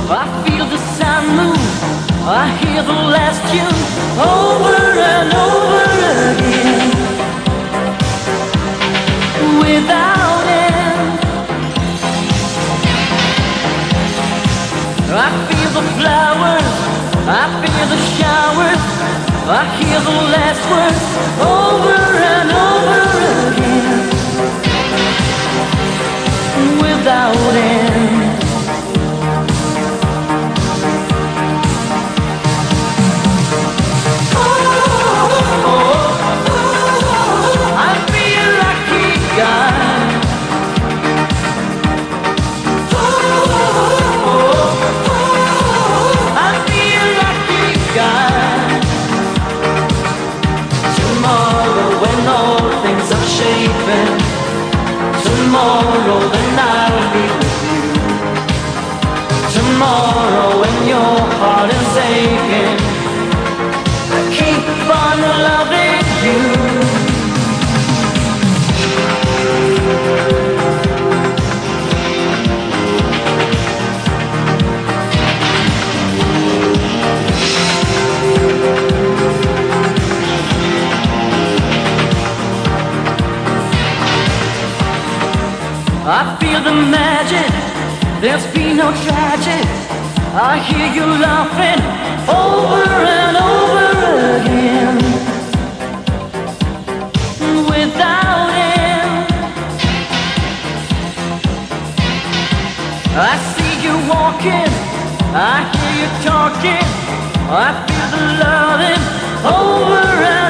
I feel the sun move, I hear the last tune over and over again. Without end, I feel the flowers, I feel the showers, I hear the last words over and over again. Without end. Tomorrow then I'll be with you. Tomorrow when your heart is aching, I keep on loving you. I feel the magic, there's been no tragic. I hear you laughing over and over again. Without end, I see you walking, I hear you talking, I feel the loving over and